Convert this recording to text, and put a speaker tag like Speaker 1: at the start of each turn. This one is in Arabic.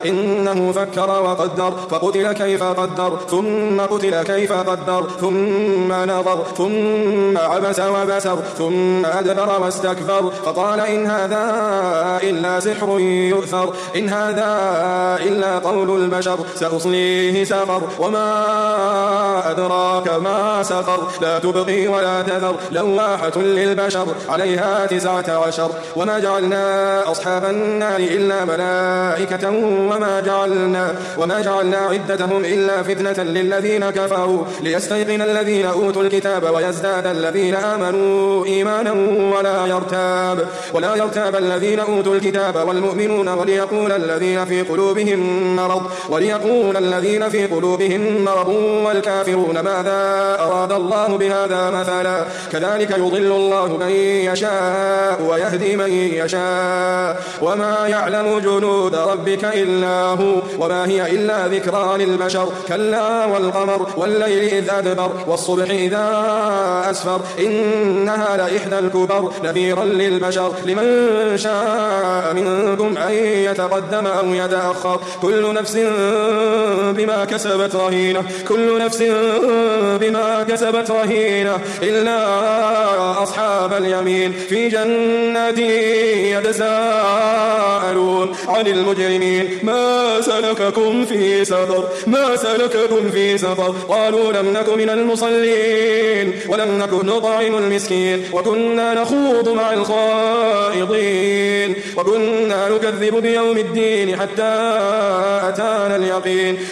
Speaker 1: إنه فكر وقدر فقتل كيف قدر ثم قتل كيف قدر ثم نظر ثم عبس وبسر ثم أدبر واستكبر فقال إن هذا إلا سحر يؤثر إن هذا إلا قول البشر سأصليه سقر وما أدراك ما سقر لا تبقي ولا تذر لواحة للبشر عليها 19 وما جعلنا أصحاب النار إلا ملائكة وما جعلنا عدتهم إلا فتنة للذين كفروا ليستيقن الذين أوتوا الكتاب ويزداد الذين آمنوا إيمانا ولا يرتاب الذين أوتوا الكتاب والمؤمنون وليقول الذين في قلوبهم مرض والكافرون ماذا أراد الله بهذا مثلا كذلك يضل الله من يشاء ويهدي من يشاء وما يعلم جنود ربك إلا هو وما هي إلا ذكرى للبشر كلا والقمر والليل إذ أدبر والصبح إذا أسفر إنها لإحدى الكبر نذيرا للبشر لمن شاء منكم أن يتقدم أو يتأخر كل نفس بما كسبت رهينة إلا أصحاب اليمين في جنات يتساءلون عن المجرمين ما سلككم في سقر قالوا لم نك من المصلين ولم نك نطعم المسكين وكنا نخوض مع الخائضين وكنا نكذب بيوم الدين حتى أتانا اليقين